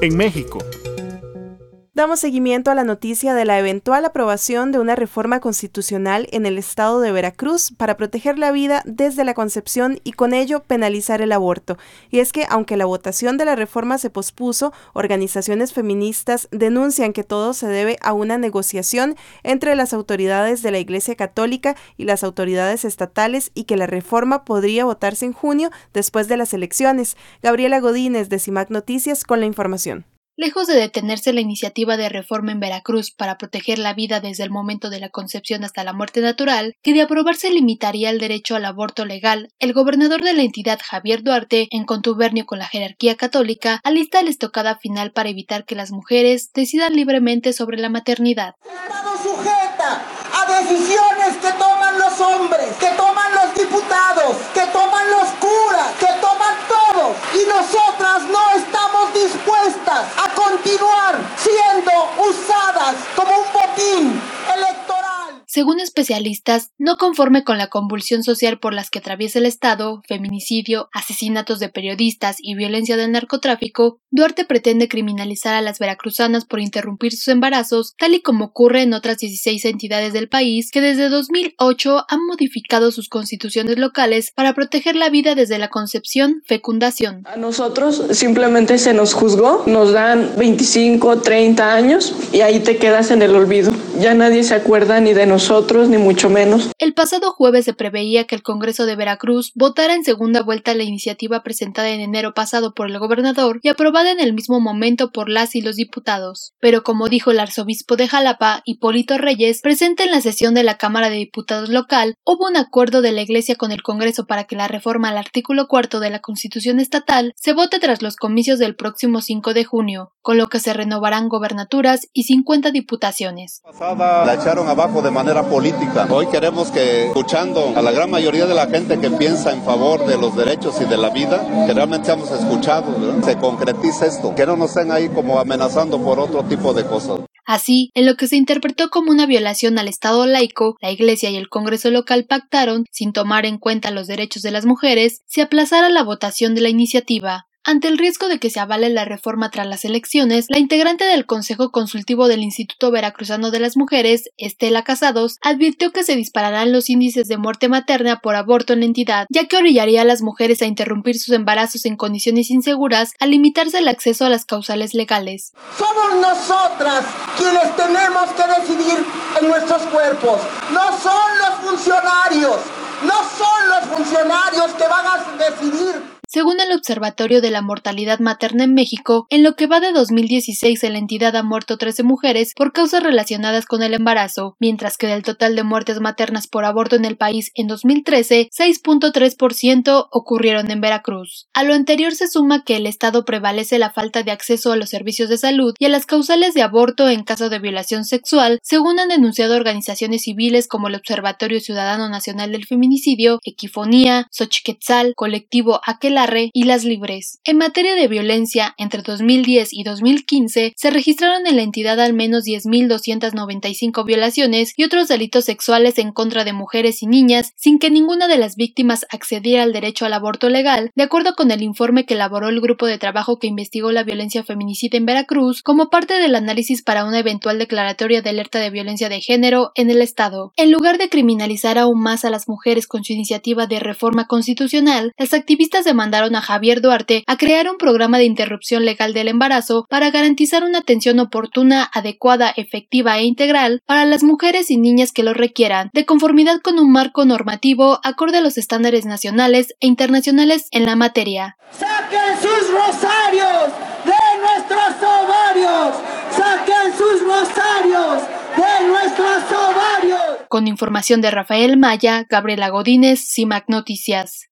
en México. Damos seguimiento a la noticia de la eventual aprobación de una reforma constitucional en el estado de Veracruz para proteger la vida desde la concepción y con ello penalizar el aborto. Y es que, aunque la votación de la reforma se pospuso, organizaciones feministas denuncian que todo se debe a una negociación entre las autoridades de la Iglesia Católica y las autoridades estatales y que la reforma podría votarse en junio después de las elecciones. Gabriela Godínez de CIMAC Noticias con la información. Lejos de detenerse la iniciativa de reforma en Veracruz para proteger la vida desde el momento de la concepción hasta la muerte natural, que de aprobarse limitaría el derecho al aborto legal, el gobernador de la entidad, Javier Duarte, en contubernio con la jerarquía católica, alista la estocada final para evitar que las mujeres decidan libremente sobre la maternidad. Estado sujeta a decisiones que toman los hombres, que toman los diputados, que toman los curas, que toman todos, y nosotras no estamos dispuestas a continuar siendo usadas como un botín electoral. Según especialistas, no conforme con la convulsión social por las que atraviesa el Estado, feminicidio, asesinatos de periodistas y violencia del narcotráfico, Duarte pretende criminalizar a las veracruzanas por interrumpir sus embarazos, tal y como ocurre en otras 16 entidades del país que desde 2008 han modificado sus constituciones locales para proteger la vida desde la concepción, fecundación. A nosotros simplemente se nos juzgó, nos dan 25, 30 años y ahí te quedas en el olvido. Ya nadie se acuerda ni de nosotros, ni mucho menos. El pasado jueves se preveía que el Congreso de Veracruz votara en segunda vuelta la iniciativa presentada en enero pasado por el gobernador y aprobada en el mismo momento por las y los diputados. Pero como dijo el arzobispo de Jalapa, Hipólito Reyes, presente en la sesión de la Cámara de Diputados local, hubo un acuerdo de la Iglesia con el Congreso para que la reforma al artículo 4 de la Constitución estatal se vote tras los comicios del próximo 5 de junio, con lo que se renovarán gobernaturas y 50 diputaciones. La echaron abajo de manera política. Hoy queremos que, escuchando a la gran mayoría de la gente que piensa en favor de los derechos y de la vida, que realmente seamos escuchados, ¿verdad? Se concretice esto, que no nos estén ahí como amenazando por otro tipo de cosas. Así, en lo que se interpretó como una violación al Estado laico, la Iglesia y el Congreso local pactaron, sin tomar en cuenta los derechos de las mujeres, se aplazara la votación de la iniciativa. Ante el riesgo de que se avale la reforma tras las elecciones, la integrante del Consejo Consultivo del Instituto Veracruzano de las Mujeres, Estela Casados, advirtió que se dispararán los índices de muerte materna por aborto en la entidad, ya que orillaría a las mujeres a interrumpir sus embarazos en condiciones inseguras al limitarse el acceso a las causales legales. Somos nosotras quienes tenemos que decidir en nuestros cuerpos, no son los funcionarios, que van a decidir. Según el Observatorio de la Mortalidad Materna en México, en lo que va de 2016 en la entidad han muerto 13 mujeres por causas relacionadas con el embarazo, mientras que del total de muertes maternas por aborto en el país en 2013, 6.3% ocurrieron en Veracruz. A lo anterior se suma que el Estado prevalece la falta de acceso a los servicios de salud y a las causales de aborto en caso de violación sexual, según han denunciado organizaciones civiles como el Observatorio Ciudadano Nacional del Feminicidio, Equifonía, Xochiquetzal, Colectivo Aquelarre y Las Libres. En materia de violencia, entre 2010 y 2015 se registraron en la entidad al menos 10.295 violaciones y otros delitos sexuales en contra de mujeres y niñas, sin que ninguna de las víctimas accediera al derecho al aborto legal, de acuerdo con el informe que elaboró el grupo de trabajo que investigó la violencia feminicida en Veracruz, como parte del análisis para una eventual declaratoria de alerta de violencia de género en el Estado. En lugar de criminalizar aún más a las mujeres con su iniciativa de reforma constitucional, las activistas demandaron a Javier Duarte a crear un programa de interrupción legal del embarazo para garantizar una atención oportuna, adecuada, efectiva e integral para las mujeres y niñas que lo requieran, de conformidad con un marco normativo acorde a los estándares nacionales e internacionales en la materia. ¡Saquen sus rosarios de nuestros ovarios! ¡Saquen sus rosarios de nuestros ovarios! Con información de Rafael Maya, Gabriela Godínez, CIMAC Noticias.